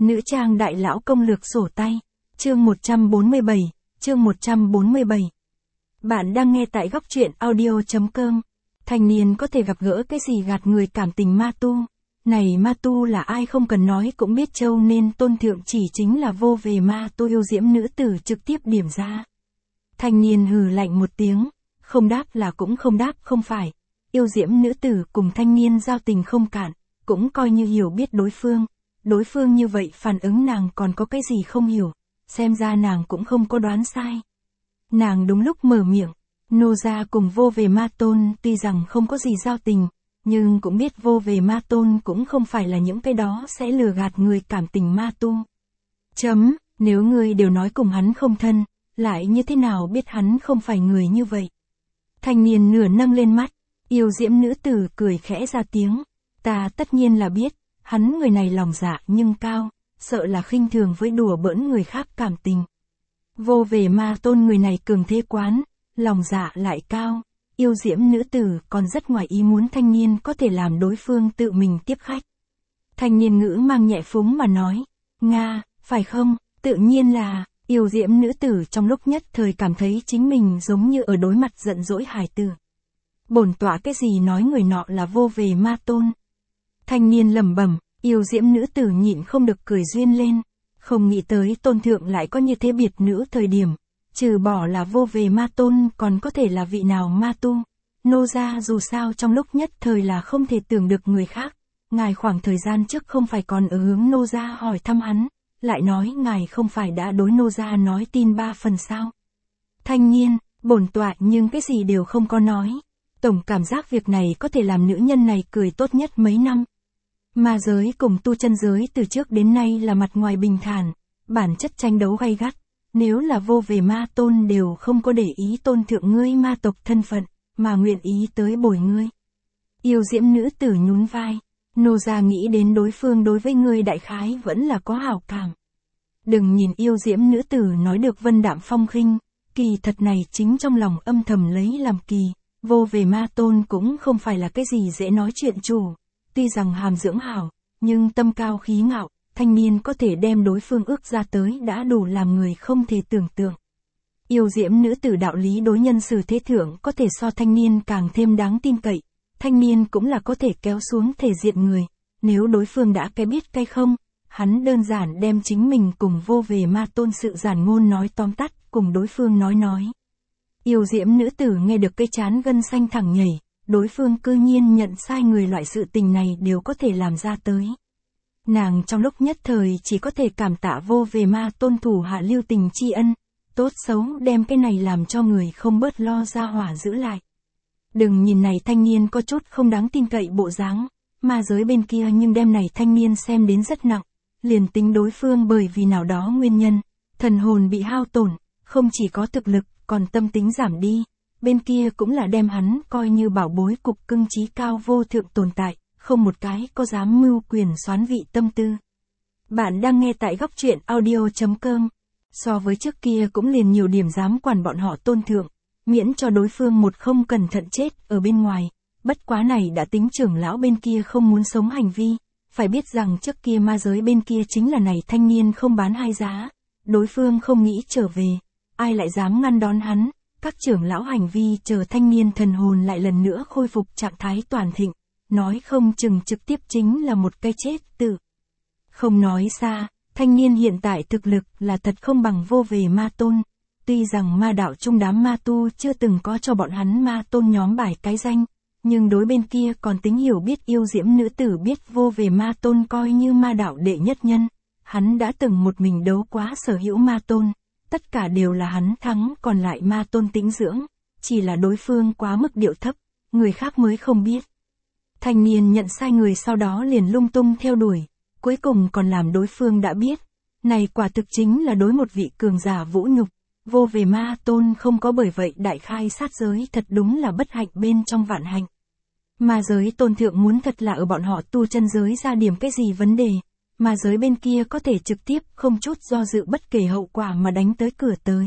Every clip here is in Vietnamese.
Nữ trang đại lão công lược sổ tay. Chương 147, chương 147. Bạn đang nghe tại góc truyện audio.com. Thanh niên có thể gặp gỡ cái gì gạt người cảm tình ma tu. Này ma tu là ai không cần nói cũng biết châu nên tôn thượng chỉ chính là vô về ma tu yêu diễm nữ tử trực tiếp điểm ra. Thanh niên hừ lạnh một tiếng, không đáp là cũng không đáp không phải. Yêu diễm nữ tử cùng thanh niên giao tình không cạn, cũng coi như hiểu biết đối phương. Đối phương như vậy phản ứng nàng còn có cái gì không hiểu, xem ra nàng cũng không có đoán sai. Nàng đúng lúc mở miệng, nô gia cùng vô về ma tôn tuy rằng không có gì giao tình, nhưng cũng biết vô về ma tôn cũng không phải là những cái đó sẽ lừa gạt người cảm tình ma tu. Nếu ngươi đều nói cùng hắn không thân, lại như thế nào biết hắn không phải người như vậy? Thanh niên nửa nâng lên mắt, yêu diễm nữ tử cười khẽ ra tiếng, ta tất nhiên là biết. Hắn người này lòng dạ nhưng cao, sợ là khinh thường với đùa bỡn người khác cảm tình. Vô về ma tôn người này cường thế quán, lòng dạ lại cao, yêu diễm nữ tử còn rất ngoài ý muốn thanh niên có thể làm đối phương tự mình tiếp khách. Thanh niên ngữ mang nhẹ phúng mà nói, Nga, phải không, tự nhiên là, yêu diễm nữ tử trong lúc nhất thời cảm thấy chính mình giống như ở đối mặt giận dỗi hài tử. Bổn tọa cái gì nói người nọ là vô về ma tôn. Thanh niên lẩm bẩm, yêu diễm nữ tử nhịn không được cười duyên lên, không nghĩ tới tôn thượng lại có như thế biệt nữ thời điểm, trừ bỏ là vô về ma tôn còn có thể là vị nào ma tu. Nô gia dù sao trong lúc nhất thời là không thể tưởng được người khác, ngài khoảng thời gian trước không phải còn ở hướng nô gia hỏi thăm hắn, lại nói ngài không phải đã đối nô gia nói tin 3 phần sao. Thanh niên, bổn tọa nhưng cái gì đều không có nói, tổng cảm giác việc này có thể làm nữ nhân này cười tốt nhất mấy năm. Ma giới cùng tu chân giới từ trước đến nay là mặt ngoài bình thản, bản chất tranh đấu gay gắt, nếu là vô về ma tôn đều không có để ý tôn thượng ngươi ma tộc thân phận, mà nguyện ý tới bồi ngươi. Yêu diễm nữ tử nhún vai, nô gia nghĩ đến đối phương đối với ngươi đại khái vẫn là có hảo cảm. Đừng nhìn yêu diễm nữ tử nói được vân đạm phong khinh, kỳ thật này chính trong lòng âm thầm lấy làm kỳ, vô về ma tôn cũng không phải là cái gì dễ nói chuyện chủ. Tuy rằng hàm dưỡng hảo, nhưng tâm cao khí ngạo, thanh niên có thể đem đối phương ước ra tới đã đủ làm người không thể tưởng tượng. Yêu diễm nữ tử đạo lý đối nhân xử thế thượng có thể so thanh niên càng thêm đáng tin cậy, thanh niên cũng là có thể kéo xuống thể diện người, nếu đối phương đã cái biết cái không, hắn đơn giản đem chính mình cùng vô về ma tôn sự giản ngôn nói tóm tắt cùng đối phương nói. Yêu diễm nữ tử nghe được cây trán gân xanh thẳng nhảy. Đối phương cư nhiên nhận sai người loại sự tình này đều có thể làm ra tới. Nàng trong lúc nhất thời chỉ có thể cảm tạ vô về ma tôn thủ hạ lưu tình tri ân, tốt xấu đem cái này làm cho người không bớt lo ra hỏa giữ lại. Đừng nhìn này thanh niên có chút không đáng tin cậy bộ dáng, ma giới bên kia nhưng đem này thanh niên xem đến rất nặng, liền tính đối phương bởi vì nào đó nguyên nhân, thần hồn bị hao tổn, không chỉ có thực lực, còn tâm tính giảm đi. Bên kia cũng là đem hắn coi như bảo bối cục cưng trí cao vô thượng tồn tại, không một cái có dám mưu quyền soán vị tâm tư. Bạn đang nghe tại góc truyện audio.com. So với trước kia cũng liền nhiều điểm dám quản bọn họ tôn thượng, miễn cho đối phương một không cẩn thận chết ở bên ngoài. Bất quá này đã tính trưởng lão bên kia không muốn sống hành vi, phải biết rằng trước kia ma giới bên kia chính là này thanh niên không bán hai giá, đối phương không nghĩ trở về, ai lại dám ngăn đón hắn. Các trưởng lão hành vi chờ thanh niên thần hồn lại lần nữa khôi phục trạng thái toàn thịnh, nói không chừng trực tiếp chính là một cái chết tự. Không nói xa, thanh niên hiện tại thực lực là thật không bằng vô về ma tôn, tuy rằng ma đạo trung đám ma tu chưa từng có cho bọn hắn ma tôn nhóm bài cái danh, nhưng đối bên kia còn tính hiểu biết yêu diễm nữ tử biết vô về ma tôn coi như ma đạo đệ nhất nhân, hắn đã từng một mình đấu quá sở hữu ma tôn. Tất cả đều là hắn thắng còn lại ma tôn tĩnh dưỡng, chỉ là đối phương quá mức điệu thấp, người khác mới không biết. Thanh niên nhận sai người sau đó liền lung tung theo đuổi, cuối cùng còn làm đối phương đã biết. Này quả thực chính là đối một vị cường giả vũ nhục, vô về ma tôn không có bởi vậy đại khai sát giới thật đúng là bất hạnh bên trong vạn hạnh. Ma giới tôn thượng muốn thật là ở bọn họ tu chân giới ra điểm cái gì vấn đề. Mà giới bên kia có thể trực tiếp không chút do dự bất kể hậu quả mà đánh tới cửa tới.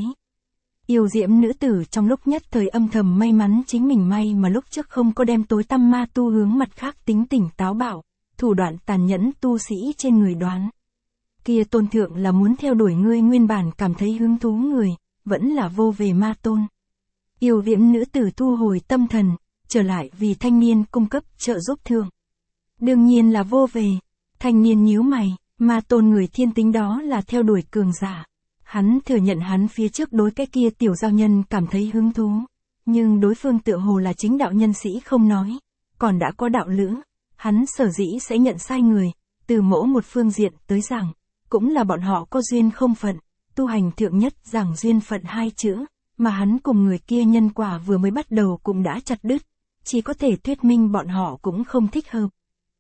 Yêu diễm nữ tử trong lúc nhất thời âm thầm may mắn chính mình may mà lúc trước không có đem tối tăm ma tu hướng mặt khác tính tỉnh táo bạo, thủ đoạn tàn nhẫn tu sĩ trên người đoán. kia tôn thượng là muốn theo đuổi ngươi nguyên bản cảm thấy hứng thú người, vẫn là vô về ma tôn. Yêu diễm nữ tử thu hồi tâm thần, trở lại vì thanh niên cung cấp trợ giúp thượng. Đương nhiên là vô về. Thanh niên nhíu mày, ma tôn người thiên tính đó là theo đuổi cường giả. Hắn thừa nhận hắn phía trước đối cái kia tiểu giao nhân cảm thấy hứng thú. Nhưng đối phương tựa hồ là chính đạo nhân sĩ không nói, còn đã có đạo lữ. Hắn sở dĩ sẽ nhận sai người, từ mỗi một phương diện tới rằng, cũng là bọn họ có duyên không phận, tu hành thượng nhất giảng duyên phận hai chữ, mà hắn cùng người kia nhân quả vừa mới bắt đầu cũng đã chặt đứt, chỉ có thể thuyết minh bọn họ cũng không thích hợp.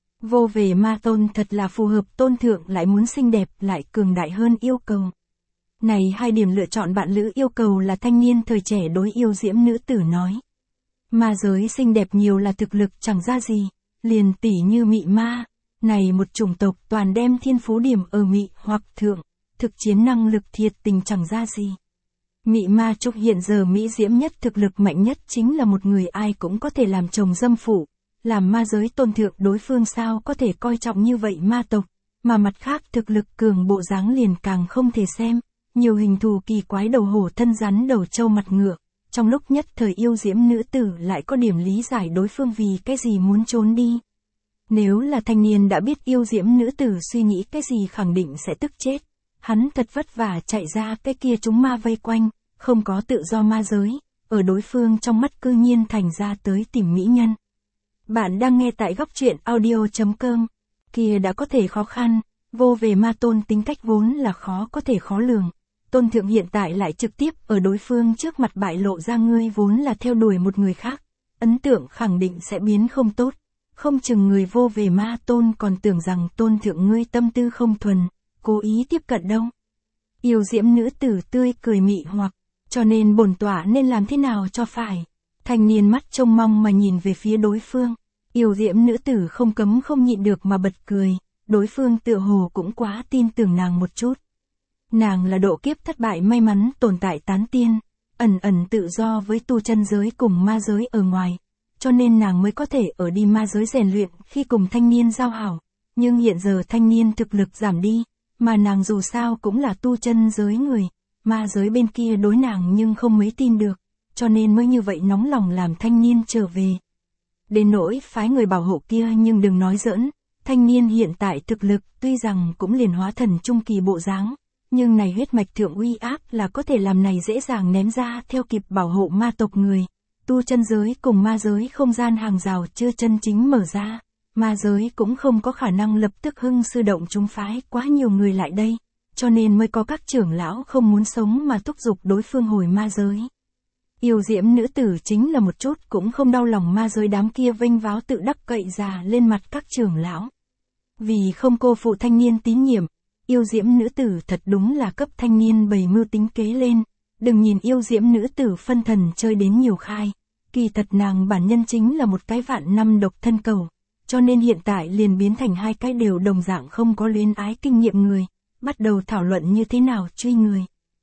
Vô về ma tôn thật là phù hợp tôn thượng lại muốn xinh đẹp lại cường đại hơn yêu cầu. Này hai điểm lựa chọn bạn lữ yêu cầu là thanh niên thời trẻ đối yêu diễm nữ tử nói. Ma giới xinh đẹp nhiều là thực lực chẳng ra gì, liền tỉ như mị ma. Này một chủng tộc toàn đem thiên phú điểm ở mị hoặc thượng, thực chiến năng lực thiệt tình chẳng ra gì. Mị ma trúc hiện giờ mỹ diễm nhất thực lực mạnh nhất chính là một người ai cũng có thể làm chồng dâm phụ, làm ma giới tôn thượng đối phương sao có thể coi trọng như vậy ma tộc, mà mặt khác thực lực cường bộ dáng liền càng không thể xem, nhiều hình thù kỳ quái đầu hổ thân rắn đầu trâu mặt ngựa, trong lúc nhất thời yêu diễm nữ tử lại có điểm lý giải đối phương vì cái gì muốn trốn đi. Nếu là thanh niên đã biết yêu diễm nữ tử suy nghĩ cái gì khẳng định sẽ tức chết. Hắn thật vất vả chạy ra cái kia chúng ma vây quanh, không có tự do ma giới, ở đối phương trong mắt cư nhiên thành ra tới tìm mỹ nhân. Bạn đang nghe tại góc truyện audio.com, kia đã có thể khó khăn, vô về ma tôn tính cách vốn là khó có thể khó lường. Tôn thượng hiện tại lại trực tiếp ở đối phương trước mặt bại lộ ra ngươi vốn là theo đuổi một người khác, ấn tượng khẳng định sẽ biến không tốt. Không chừng người vô về ma tôn còn tưởng rằng tôn thượng ngươi tâm tư không thuần, cố ý tiếp cận đâu. Yêu diễm nữ tử tươi cười mị hoặc, cho nên bổn tọa nên làm thế nào cho phải. Thanh niên mắt trông mong mà nhìn về phía đối phương. Yêu diễm nữ tử không cấm không nhịn được mà bật cười, đối phương tựa hồ cũng quá tin tưởng nàng một chút. Nàng là độ kiếp thất bại may mắn tồn tại tán tiên, ẩn ẩn tự do với tu chân giới cùng ma giới ở ngoài. Cho nên nàng mới có thể ở đi ma giới rèn luyện khi cùng thanh niên giao hảo. Nhưng hiện giờ thanh niên thực lực giảm đi, mà nàng dù sao cũng là tu chân giới người, ma giới bên kia đối nàng nhưng không mấy tin được, cho nên mới như vậy nóng lòng làm thanh niên trở về. Đến nỗi phái người bảo hộ kia nhưng đừng nói giỡn, thanh niên hiện tại thực lực tuy rằng cũng liền hóa thần trung kỳ bộ dáng, nhưng này huyết mạch thượng uy áp là có thể làm này dễ dàng ném ra theo kịp bảo hộ ma tộc người. Tu chân giới cùng ma giới không gian hàng rào chưa chân chính mở ra, ma giới cũng không có khả năng lập tức hưng sư động chúng phái quá nhiều người lại đây, cho nên mới có các trưởng lão không muốn sống mà thúc giục đối phương hồi ma giới. Yêu diễm nữ tử chính là một chút cũng không đau lòng ma giới đám kia vênh váo tự đắc cậy già lên mặt các trưởng lão. Vì không cô phụ thanh niên tín nhiệm, yêu diễm nữ tử thật đúng là cấp thanh niên bày mưu tính kế lên. Đừng nhìn yêu diễm nữ tử phân thần chơi đến nhiều khai, kỳ thật nàng bản nhân chính là một cái vạn năm độc thân cầu, cho nên hiện tại liền biến thành hai cái đều đồng dạng không có luyến ái kinh nghiệm người, bắt đầu thảo luận như thế nào truy người.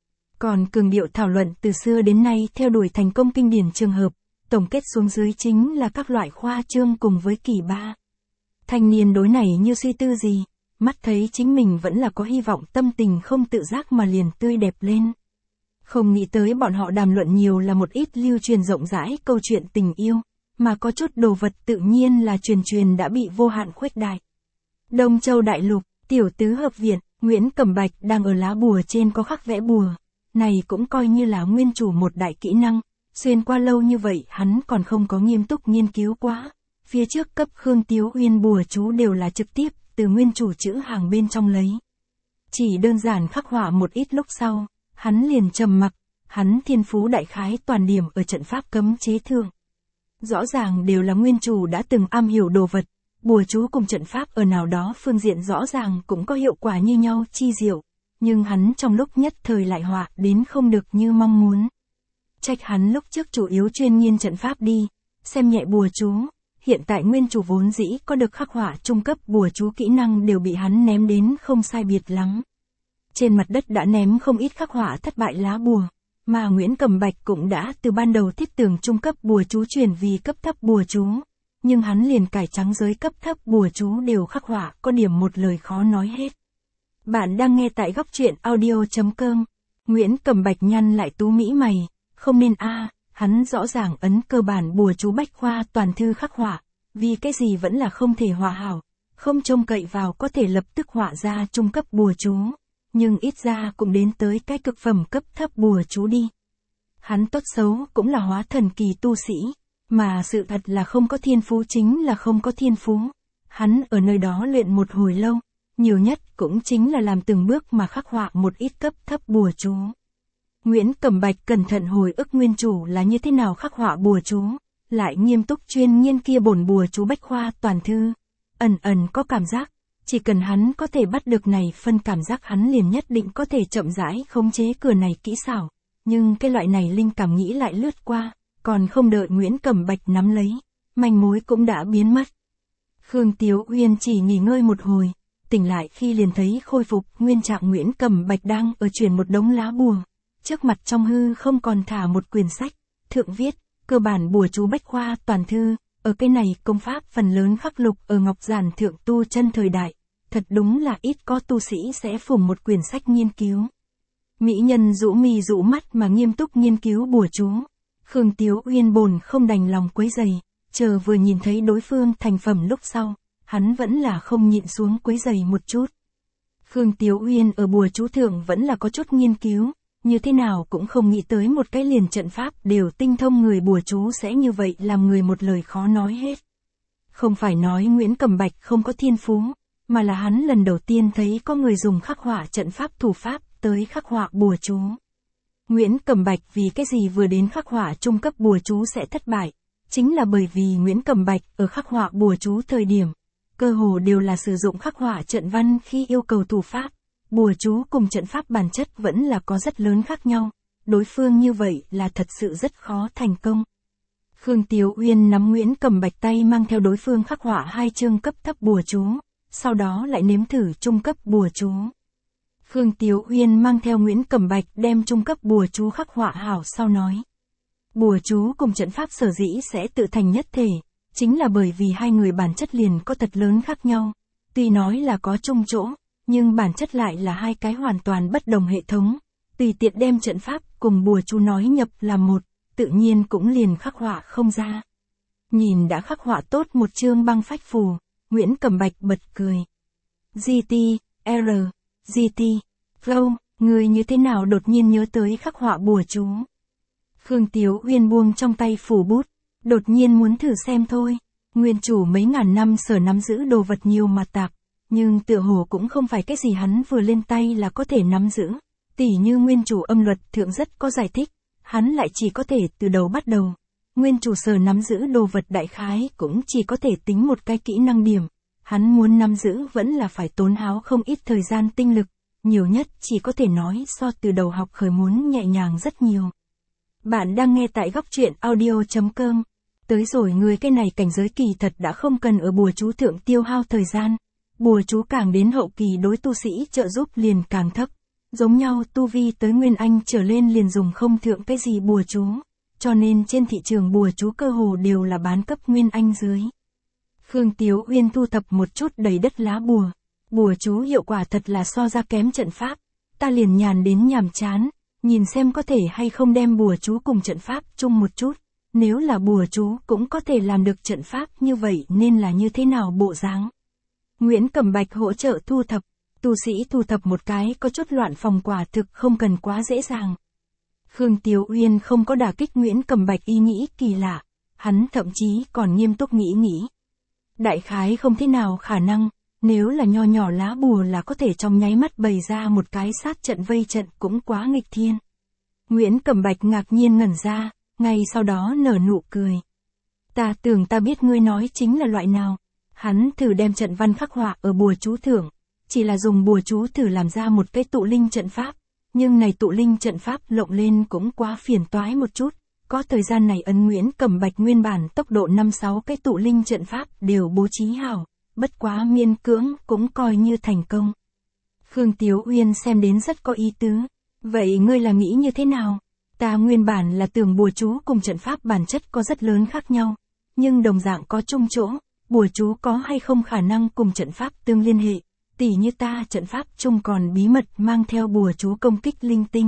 Còn cường điệu thảo luận từ xưa đến nay theo đuổi thành công kinh điển trường hợp, tổng kết xuống dưới chính là các loại khoa trương cùng với kỳ ba. Thanh niên đối này như suy tư gì, mắt thấy chính mình vẫn là có hy vọng tâm tình không tự giác mà liền tươi đẹp lên. Không nghĩ tới bọn họ đàm luận nhiều là một ít lưu truyền rộng rãi câu chuyện tình yêu, mà có chút đồ vật tự nhiên là truyền đã bị vô hạn khuếch đại. Đông Châu Đại Lục, tiểu tứ hợp viện, Nguyễn Cẩm Bạch đang ở lá bùa trên có khắc vẽ bùa, này cũng coi như là nguyên chủ một đại kỹ năng, xuyên qua lâu như vậy hắn còn không có nghiêm túc nghiên cứu quá. Phía trước cấp Khương Tiếu Uyên bùa chú đều là trực tiếp từ nguyên chủ chữ hàng bên trong lấy. Chỉ đơn giản khắc họa một ít lúc sau, hắn liền trầm mặc, hắn thiên phú đại khái toàn điểm ở trận pháp cấm chế thượng. Rõ ràng đều là nguyên chủ đã từng am hiểu đồ vật, bùa chú cùng trận pháp ở nào đó phương diện rõ ràng cũng có hiệu quả như nhau chi diệu, nhưng hắn trong lúc nhất thời lại họa đến không được như mong muốn. Trách hắn lúc trước chủ yếu chuyên nghiên trận pháp đi, xem nhẹ bùa chú, hiện tại nguyên chủ vốn dĩ có được khắc họa trung cấp bùa chú kỹ năng đều bị hắn ném đến không sai biệt lắm. Trên mặt đất đã ném không ít khắc họa thất bại lá bùa, mà Nguyễn Cẩm Bạch cũng đã từ ban đầu thiết tưởng trung cấp bùa chú chuyển vì cấp thấp bùa chú, nhưng hắn liền cải trắng giới cấp thấp bùa chú đều khắc họa có điểm một lời khó nói hết. Bạn đang nghe tại góc truyện audio.com. Nguyễn Cẩm Bạch nhăn lại tú mỹ mày, không nên hắn rõ ràng ấn cơ bản bùa chú bách khoa toàn thư khắc họa, vì cái gì vẫn là không thể hòa hảo, không trông cậy vào có thể lập tức họa ra trung cấp bùa chú, nhưng ít ra cũng đến tới cái cực phẩm cấp thấp bùa chú đi. Hắn tốt xấu cũng là hóa thần kỳ tu sĩ, mà sự thật là không có thiên phú chính là không có thiên phú. Hắn ở nơi đó luyện một hồi lâu, nhiều nhất cũng chính là làm từng bước mà khắc họa một ít cấp thấp bùa chú. Nguyễn Cẩm Bạch cẩn thận hồi ức nguyên chủ là như thế nào khắc họa bùa chú, lại nghiêm túc chuyên nghiên kia bổn bùa chú bách khoa toàn thư. Ẩn ẩn có cảm giác, chỉ cần hắn có thể bắt được này phân cảm giác hắn liền nhất định có thể chậm rãi khống chế cửa này kỹ xảo. Nhưng cái loại này linh cảm nghĩ lại lướt qua, còn không đợi Nguyễn Cẩm Bạch nắm lấy, manh mối cũng đã biến mất. Khương Tiếu Uyên chỉ nghỉ ngơi một hồi, tỉnh lại khi liền thấy khôi phục nguyên trạng Nguyễn Cẩm Bạch đang ở chuyển một đống lá bùa. Trước mặt trong hư không còn thả một quyển sách, thượng viết, cơ bản bùa chú bách khoa toàn thư, ở cái này công pháp phần lớn khắc lục ở ngọc giản thượng tu chân thời đại. Thật đúng là ít có tu sĩ sẽ phủng một quyển sách nghiên cứu. Mỹ nhân rũ mi rũ mắt mà nghiêm túc nghiên cứu bùa chú. Khương Tiếu Uyên bồn không đành lòng quấy giày, chờ vừa nhìn thấy đối phương thành phẩm lúc sau, hắn vẫn là không nhịn xuống quấy giày một chút. Khương Tiếu Uyên ở bùa chú thượng vẫn là có chút nghiên cứu, như thế nào cũng không nghĩ tới một cái liền trận pháp đều tinh thông người bùa chú sẽ như vậy làm người một lời khó nói hết. Không phải nói Nguyễn Cẩm Bạch không có thiên phú, mà là hắn lần đầu tiên thấy có người dùng khắc họa trận pháp thủ pháp tới khắc họa bùa chú. Nguyễn Cẩm Bạch vì cái gì vừa đến khắc họa trung cấp bùa chú sẽ thất bại, chính là bởi vì Nguyễn Cẩm Bạch ở khắc họa bùa chú thời điểm, cơ hồ đều là sử dụng khắc họa trận văn khi yêu cầu thủ pháp. Bùa chú cùng trận pháp bản chất vẫn là có rất lớn khác nhau, đối phương như vậy là thật sự rất khó thành công. Khương Tiếu Uyên nắm Nguyễn Cẩm Bạch tay mang theo đối phương khắc họa 2 chương cấp thấp bùa chú, sau đó lại nếm thử trung cấp bùa chú. Khương Tiếu Uyên mang theo Nguyễn Cẩm Bạch đem trung cấp bùa chú khắc họa hảo sau nói. Bùa chú cùng trận pháp sở dĩ sẽ tự thành nhất thể, chính là bởi vì hai người bản chất liền có thật lớn khác nhau, tuy nói là có chung chỗ, nhưng bản chất lại là hai cái hoàn toàn bất đồng hệ thống, tùy tiện đem trận pháp cùng bùa chú nói nhập làm một, tự nhiên cũng liền khắc họa không ra. Nhìn đã khắc họa tốt một chương băng phách phù, Nguyễn Cẩm Bạch bật cười. GT, Flow, người như thế nào đột nhiên nhớ tới khắc họa bùa chú? Khương Tiếu Uyên buông trong tay phủ bút, đột nhiên muốn thử xem thôi. Nguyên chủ mấy ngàn năm sở nắm giữ đồ vật nhiều mà tạp, nhưng tựa hồ cũng không phải cái gì hắn vừa lên tay là có thể nắm giữ. Tỉ như nguyên chủ âm luật thượng rất có giải thích, hắn lại chỉ có thể từ đầu bắt đầu. Nguyên chủ sở nắm giữ đồ vật đại khái cũng chỉ có thể tính một cái kỹ năng điểm. Hắn muốn nắm giữ vẫn là phải tốn háo không ít thời gian tinh lực, nhiều nhất chỉ có thể nói so từ đầu học khởi muốn nhẹ nhàng rất nhiều. Bạn đang nghe tại góc truyện audio.com. Tới rồi người cái này cảnh giới kỳ thật đã không cần ở bùa chú thượng tiêu hao thời gian. Bùa chú càng đến hậu kỳ đối tu sĩ trợ giúp liền càng thấp. Giống nhau tu vi tới Nguyên Anh trở lên liền dùng không thượng cái gì bùa chú. Cho nên trên thị trường bùa chú cơ hồ đều là bán cấp Nguyên Anh dưới. Khương Tiếu Uyên thu thập một chút đầy đất lá bùa. Bùa chú hiệu quả thật là so ra kém trận pháp. Ta liền nhàn đến nhàm chán, nhìn xem có thể hay không đem bùa chú cùng trận pháp chung một chút. Nếu là bùa chú cũng có thể làm được trận pháp như vậy nên là như thế nào bộ dáng. Nguyễn Cẩm Bạch hỗ trợ thu thập. Tu sĩ thu thập một cái có chút loạn phòng quả thực không cần quá dễ dàng. Khương Tiếu Uyên không có đả kích Nguyễn Cẩm Bạch ý nghĩ kỳ lạ. Hắn thậm chí còn nghiêm túc nghĩ. Đại khái không thế nào khả năng, nếu là nho nhỏ lá bùa là có thể trong nháy mắt bày ra một cái sát trận vây trận cũng quá nghịch thiên. Nguyễn Cẩm Bạch ngạc nhiên ngẩn ra, ngay sau đó nở nụ cười. Ta tưởng ta biết ngươi nói chính là loại nào. Hắn thử đem trận văn khắc họa ở bùa chú thượng, chỉ là dùng bùa chú thử làm ra một cái tụ linh trận pháp, nhưng này tụ linh trận pháp lộng lên cũng quá phiền toái một chút. Có thời gian này ấn Nguyễn Cẩm Bạch nguyên bản tốc độ 5-6 cái tụ linh trận pháp đều bố trí hảo, bất quá miên cưỡng cũng coi như thành công. Khương Tiếu Uyên xem đến rất có ý tứ. Vậy ngươi là nghĩ như thế nào? Ta nguyên bản là tưởng bùa chú cùng trận pháp bản chất có rất lớn khác nhau, nhưng đồng dạng có chung chỗ, bùa chú có hay không khả năng cùng trận pháp tương liên hệ, Tỉ như ta trận pháp chung còn bí mật mang theo bùa chú công kích linh tinh.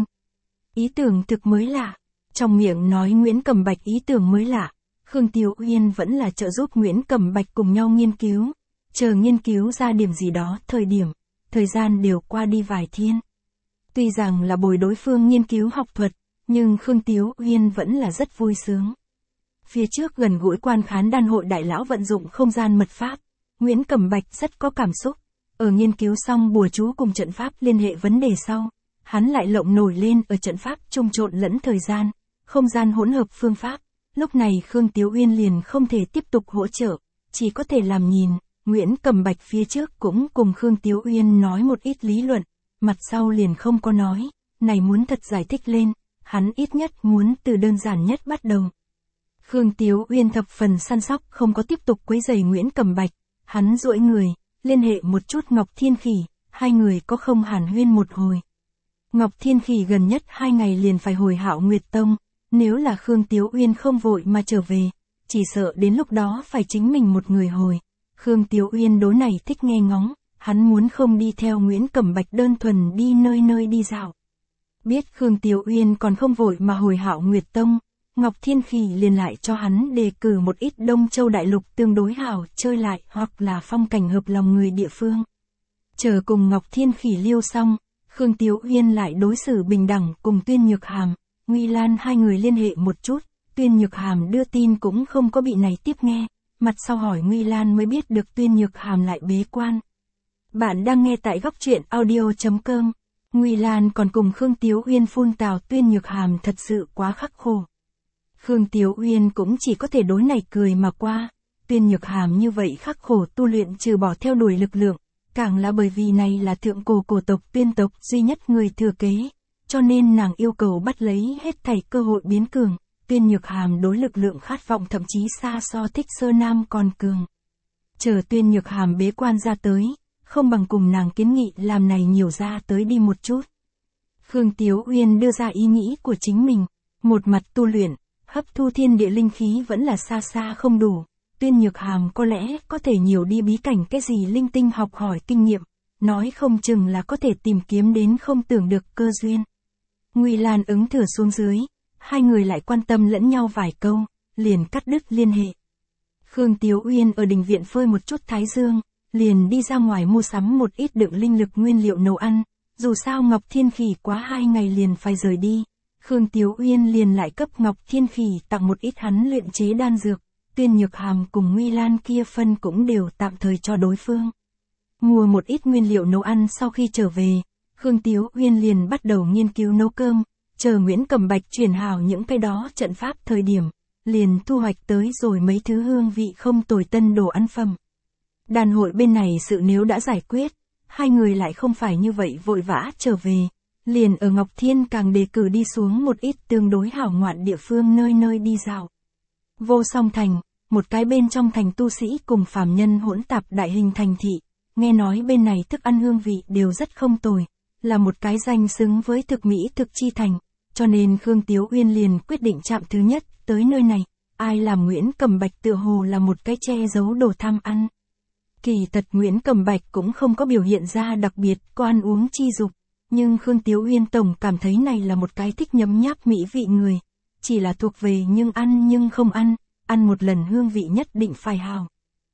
Ý tưởng thực mới lạ. Trong miệng nói Nguyễn Cẩm Bạch ý tưởng mới lạ, Khương Tiếu Uyên vẫn là trợ giúp Nguyễn Cẩm Bạch cùng nhau nghiên cứu. Chờ nghiên cứu ra điểm gì đó, thời gian đều qua đi vài thiên. Tuy rằng là bồi đối phương nghiên cứu học thuật, nhưng Khương Tiếu Uyên vẫn là rất vui sướng. Phía trước gần gũi quan khán đan hội đại lão vận dụng không gian mật pháp, Nguyễn Cẩm Bạch rất có cảm xúc. Ở nghiên cứu xong bùa chú cùng trận pháp liên hệ vấn đề sau, hắn lại lộng nổi lên ở trận pháp trung trộn lẫn thời gian, không gian hỗn hợp phương pháp. Lúc này Khương Tiếu Uyên liền không thể tiếp tục hỗ trợ, chỉ có thể làm nhìn. Nguyễn Cẩm Bạch phía trước cũng cùng Khương Tiếu Uyên nói một ít lý luận, mặt sau liền không có nói, này muốn thật giải thích lên, hắn ít nhất muốn từ đơn giản nhất bắt đầu. Khương Tiếu Uyên thập phần săn sóc không có tiếp tục quấy rầy Nguyễn Cẩm Bạch, hắn duỗi người, liên hệ một chút Ngọc Thiên Khỉ, hai người có không hàn huyên một hồi. Ngọc Thiên Khỉ gần nhất 2 ngày liền phải hồi Hạo Nguyệt Tông, nếu là Khương Tiếu Uyên không vội mà trở về, chỉ sợ đến lúc đó phải chính mình một người hồi. Khương Tiếu Uyên đối này thích nghe ngóng, hắn muốn không đi theo Nguyễn Cẩm Bạch đơn thuần đi nơi nơi đi dạo. Biết Khương Tiếu Uyên còn không vội mà hồi Hạo Nguyệt Tông, Ngọc Thiên Khỉ liền lại cho hắn đề cử một ít Đông Châu Đại Lục tương đối hảo chơi lại hoặc là phong cảnh hợp lòng người địa phương. Chờ cùng Ngọc Thiên Khỉ liêu xong, Khương Tiếu Uyên lại đối xử bình đẳng cùng Tuyên Nhược Hàm, Nguy Lan hai người liên hệ một chút, Tuyên Nhược Hàm đưa tin cũng không có bị này tiếp nghe, mặt sau hỏi Nguy Lan mới biết được Tuyên Nhược Hàm lại bế quan. Bạn đang nghe tại góc truyện audio.com, Nguy Lan còn cùng Khương Tiếu Uyên phun tào Tuyên Nhược Hàm thật sự quá khắc khổ. Khương Tiếu Uyên cũng chỉ có thể đối này cười mà qua, Tuyên Nhược Hàm như vậy khắc khổ tu luyện trừ bỏ theo đuổi lực lượng, càng là bởi vì này là thượng cổ tộc Tuyên tộc duy nhất người thừa kế, cho nên nàng yêu cầu bắt lấy hết thảy cơ hội biến cường. Tuyên Nhược Hàm đối lực lượng khát vọng thậm chí xa so Thích Sơ Nam còn cường. Chờ Tuyên Nhược Hàm bế quan ra tới, không bằng cùng nàng kiến nghị làm này nhiều ra tới đi một chút. Khương Tiếu Uyên đưa ra ý nghĩ của chính mình, một mặt tu luyện, hấp thu thiên địa linh khí vẫn là xa xa không đủ. Tuyên Nhược Hàm có lẽ có thể nhiều đi bí cảnh cái gì linh tinh học hỏi kinh nghiệm, nói không chừng là có thể tìm kiếm đến không tưởng được cơ duyên. Nguy Lan ứng thừa xuống dưới, hai người lại quan tâm lẫn nhau vài câu, liền cắt đứt liên hệ. Khương Tiếu Uyên ở đình viện phơi một chút thái dương, liền đi ra ngoài mua sắm một ít đựng linh lực nguyên liệu nấu ăn, dù sao Ngọc Thiên Khỉ quá 2 ngày liền phải rời đi. Khương Tiếu Uyên liền lại cấp Ngọc Thiên Khỉ tặng một ít hắn luyện chế đan dược, Tuyên Nhược Hàm cùng Nguy Lan kia phân cũng đều tạm thời cho đối phương. Mua một ít nguyên liệu nấu ăn sau khi trở về, Khương Tiếu Uyên liền bắt đầu nghiên cứu nấu cơm, chờ Nguyễn Cẩm Bạch chuyển hảo những cái đó trận pháp thời điểm, liền thu hoạch tới rồi mấy thứ hương vị không tồi tân đồ ăn phẩm. Đàn hội bên này sự nếu đã giải quyết, hai người lại không phải như vậy vội vã trở về, liền ở Ngọc Thiên càng đề cử đi xuống một ít tương đối hảo ngoạn địa phương nơi nơi đi dạo. Vô Song Thành, một cái bên trong thành tu sĩ cùng phàm nhân hỗn tạp đại hình thành thị, nghe nói bên này thức ăn hương vị đều rất không tồi, là một cái danh xứng với thực mỹ thực chi thành, cho nên Khương Tiếu Uyên liền quyết định chạm thứ nhất tới nơi này, ai làm Nguyễn Cẩm Bạch tựa hồ là một cái che giấu đồ tham ăn. Kỳ thật Nguyễn Cẩm Bạch cũng không có biểu hiện ra đặc biệt có ăn uống chi dục, nhưng Khương Tiếu Uyên tổng cảm thấy này là một cái thích nhấm nháp mỹ vị người, chỉ là thuộc về nhưng ăn nhưng không ăn một lần hương vị nhất định phải hào.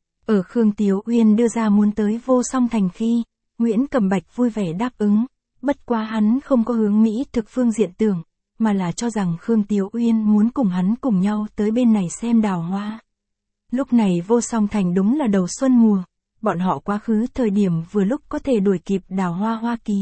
Ở Khương Tiếu Uyên đưa ra muốn tới Vô Song Thành khi, Nguyễn Cẩm Bạch vui vẻ đáp ứng, bất quá hắn không có hướng mỹ thực phương diện tưởng, mà là cho rằng Khương Tiếu Uyên muốn cùng hắn cùng nhau tới bên này xem đào hoa. Lúc này Vô Song Thành đúng là đầu xuân mùa, bọn họ quá khứ thời điểm vừa lúc có thể đuổi kịp đào hoa Hoa Kỳ.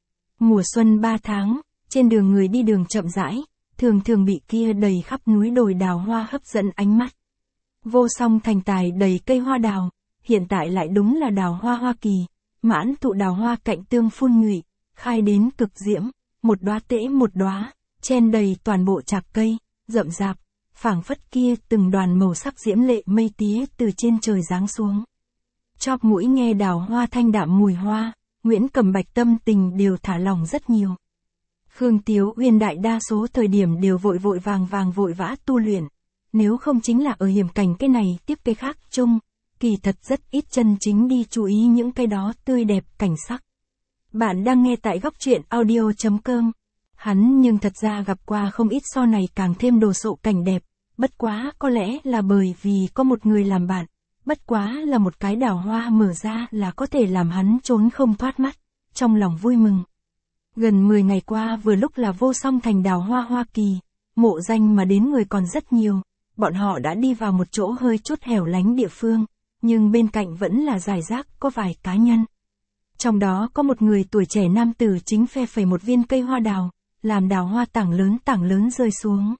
Mùa xuân 3 tháng, trên đường người đi đường chậm rãi, thường bị kia đầy khắp núi đồi đào hoa hấp dẫn ánh mắt. Vô Song Thành tài đầy cây hoa đào, hiện tại lại đúng là đào hoa Hoa Kỳ, mãn thụ đào hoa cạnh tương phun nhụy, khai đến cực diễm, một đóa tễ một đóa, chen đầy toàn bộ trạc cây, rậm rạp, phảng phất kia từng đoàn màu sắc diễm lệ mây tía từ trên trời giáng xuống. Chóp mũi nghe đào hoa thanh đạm mùi hoa, Nguyễn Cẩm Bạch tâm tình đều thả lỏng rất nhiều. Khương Tiếu Uyên đại đa số thời điểm đều vội vàng vội vã tu luyện, nếu không chính là ở hiểm cảnh cái này tiếp cái khác chung, kỳ thật rất ít chân chính đi chú ý những cái đó tươi đẹp cảnh sắc. Bạn đang nghe tại góc truyện audio.com. Hắn nhưng thật ra gặp qua không ít so này càng thêm đồ sộ cảnh đẹp, bất quá có lẽ là bởi vì có một người làm bạn, bất quá là một cái đào hoa mở ra là có thể làm hắn trốn không thoát mắt, trong lòng vui mừng. Gần 10 ngày qua vừa lúc là vô song thành đào hoa Hoa Kỳ, mộ danh mà đến người còn rất nhiều, bọn họ đã đi vào một chỗ hơi chút hẻo lánh địa phương, nhưng bên cạnh vẫn là rải rác có vài cá nhân. Trong đó có một người tuổi trẻ nam tử chính phe phẩy một viên cây hoa đào, làm đào hoa tảng lớn rơi xuống.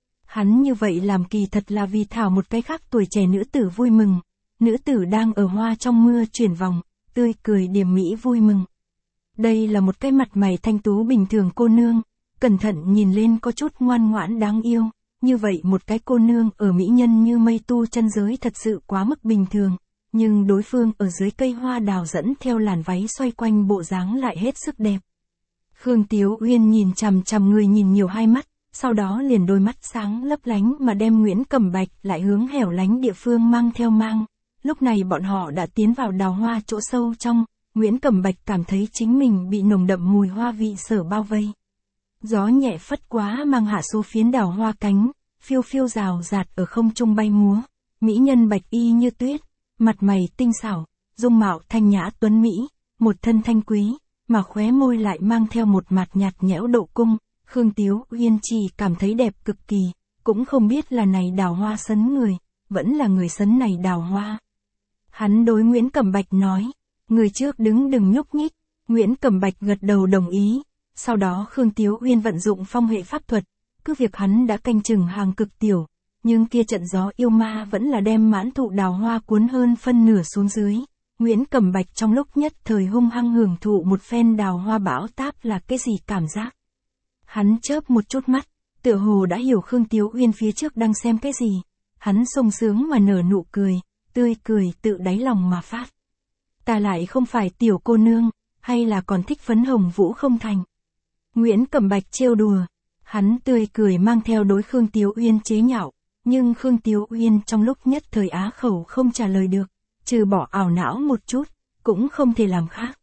Hắn như vậy làm kỳ thật là vì thảo một cái khác tuổi trẻ nữ tử vui mừng. Nữ tử đang ở hoa trong mưa chuyển vòng, tươi cười điềm mỹ vui mừng. Đây là một cái mặt mày thanh tú bình thường cô nương, cẩn thận nhìn lên có chút ngoan ngoãn đáng yêu. Như vậy một cái cô nương ở mỹ nhân như mây tu chân giới thật sự quá mức bình thường, nhưng đối phương ở dưới cây hoa đào dẫn theo làn váy xoay quanh bộ dáng lại hết sức đẹp. Khương Tiếu Uyên nhìn chằm chằm người nhìn nhiều hai mắt, sau đó liền đôi mắt sáng lấp lánh mà đem Nguyễn Cẩm Bạch lại hướng hẻo lánh địa phương mang theo mang. Lúc này bọn họ đã tiến vào đào hoa chỗ sâu trong, Nguyễn Cẩm Bạch cảm thấy chính mình bị nồng đậm mùi hoa vị sở bao vây. Gió nhẹ phất quá mang hạ số phiến đào hoa cánh, phiêu phiêu rào rạt ở không trung bay múa. Mỹ nhân bạch y như tuyết, mặt mày tinh xảo, dung mạo thanh nhã tuấn mỹ, một thân thanh quý, mà khóe môi lại mang theo một mặt nhạt nhẽo độ cung. Khương Tiếu Uyên chỉ cảm thấy đẹp cực kỳ, cũng không biết là này đào hoa sấn người, vẫn là người sấn này đào hoa. Hắn đối Nguyễn Cẩm Bạch nói, người trước đứng đừng nhúc nhích. Nguyễn Cẩm Bạch gật đầu đồng ý, sau đó Khương Tiếu Uyên vận dụng phong hệ pháp thuật, cứ việc hắn đã canh chừng hàng cực tiểu, nhưng kia trận gió yêu ma vẫn là đem mãn thụ đào hoa cuốn hơn phân nửa xuống dưới. Nguyễn Cẩm Bạch trong lúc nhất thời hung hăng hưởng thụ một phen đào hoa bão táp là cái gì cảm giác. Hắn chớp một chút mắt, tựa hồ đã hiểu Khương Tiếu Uyên phía trước đang xem cái gì. Hắn sung sướng mà nở nụ cười, tươi cười tự đáy lòng mà phát. Ta lại không phải tiểu cô nương, hay là còn thích phấn hồng vũ không thành. Nguyễn Cẩm Bạch trêu đùa, hắn tươi cười mang theo đối Khương Tiếu Uyên chế nhạo, nhưng Khương Tiếu Uyên trong lúc nhất thời á khẩu không trả lời được, trừ bỏ ảo não một chút, cũng không thể làm khác.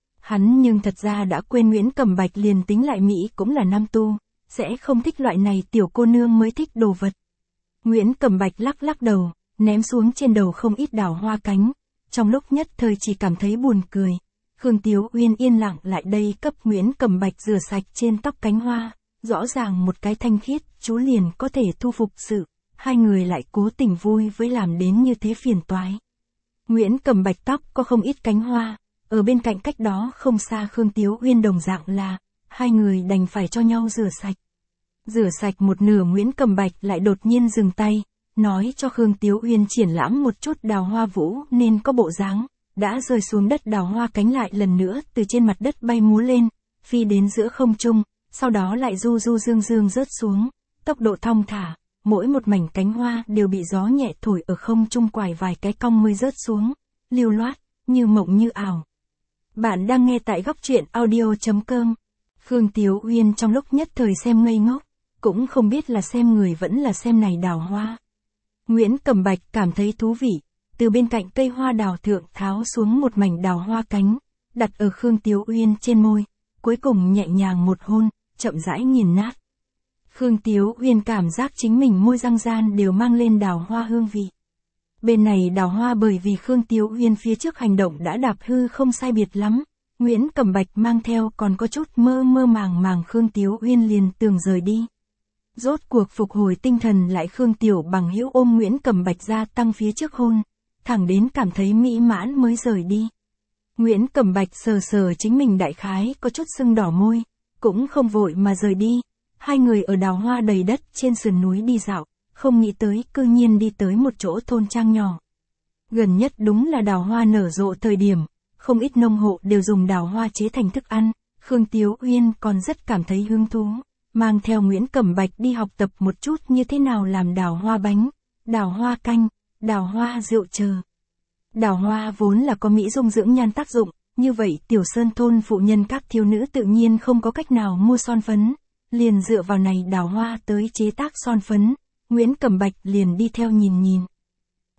Hắn nhưng thật ra đã quên Nguyễn Cẩm Bạch liền tính lại Mỹ cũng là nam tu, sẽ không thích loại này tiểu cô nương mới thích đồ vật. Nguyễn Cẩm Bạch lắc lắc đầu, ném xuống trên đầu không ít đào hoa cánh, trong lúc nhất thời chỉ cảm thấy buồn cười. Khương Tiếu Uyên yên lặng lại đây cấp Nguyễn Cẩm Bạch rửa sạch trên tóc cánh hoa, rõ ràng một cái thanh khiết, chú liền có thể thu phục sự, hai người lại cố tình vui với làm đến như thế phiền toái. Nguyễn Cẩm Bạch tóc có không ít cánh hoa, ở bên cạnh cách đó không xa Khương Tiếu Uyên đồng dạng là, hai người đành phải cho nhau rửa sạch. Rửa sạch một nửa Nguyễn Cẩm Bạch lại đột nhiên dừng tay, nói cho Khương Tiếu Uyên triển lãm một chút đào hoa vũ nên có bộ dáng, đã rơi xuống đất đào hoa cánh lại lần nữa từ trên mặt đất bay múa lên, phi đến giữa không trung, sau đó lại du du dương dương rớt xuống, tốc độ thong thả, mỗi một mảnh cánh hoa đều bị gió nhẹ thổi ở không trung quải vài cái cong mới rớt xuống, lưu loát, như mộng như ảo. Bạn đang nghe tại góc truyện audio.com. Khương Tiếu Uyên trong lúc nhất thời xem ngây ngốc, cũng không biết là xem người vẫn là xem này đào hoa. Nguyễn Cẩm Bạch cảm thấy thú vị, từ bên cạnh cây hoa đào thượng tháo xuống một mảnh đào hoa cánh, đặt ở Khương Tiếu Uyên trên môi, cuối cùng nhẹ nhàng một hôn, chậm rãi nghiền nát. Khương Tiếu Uyên cảm giác chính mình môi răng gian đều mang lên đào hoa hương vị. Bên này đào hoa bởi vì Khương Tiếu Uyên phía trước hành động đã đạp hư không sai biệt lắm, Nguyễn Cẩm Bạch mang theo còn có chút mơ mơ màng Khương Tiếu Uyên liền tưởng rời đi. Rốt cuộc phục hồi tinh thần lại Khương Tiểu Bằng hữu ôm Nguyễn Cẩm Bạch ra tăng phía trước hôn, thẳng đến cảm thấy mỹ mãn mới rời đi. Nguyễn Cẩm Bạch sờ sờ chính mình đại khái có chút sưng đỏ môi, cũng không vội mà rời đi. Hai người ở đào hoa đầy đất trên sườn núi đi dạo, không nghĩ tới cư nhiên đi tới một chỗ thôn trang nhỏ. Gần nhất đúng là đào hoa nở rộ thời điểm, không ít nông hộ đều dùng đào hoa chế thành thức ăn, Khương Tiếu Uyên còn rất cảm thấy hứng thú, mang theo Nguyễn Cẩm Bạch đi học tập một chút như thế nào làm đào hoa bánh, đào hoa canh, đào hoa rượu chờ. Đào hoa vốn là có mỹ dung dưỡng nhan tác dụng, như vậy tiểu sơn thôn phụ nhân các thiếu nữ tự nhiên không có cách nào mua son phấn, liền dựa vào này đào hoa tới chế tác son phấn, Nguyễn Cẩm Bạch liền đi theo nhìn nhìn.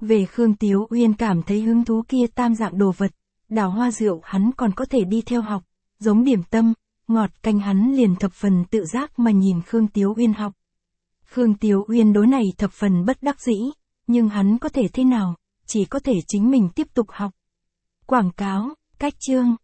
Về Khương Tiếu Uyên cảm thấy hứng thú kia tam dạng đồ vật, đào hoa rượu hắn còn có thể đi theo học, giống điểm tâm, ngọt canh hắn liền thập phần tự giác mà nhìn Khương Tiếu Uyên học. Khương Tiếu Uyên đối này thập phần bất đắc dĩ, nhưng hắn có thể thế nào, chỉ có thể chính mình tiếp tục học. Quảng cáo, cách chương.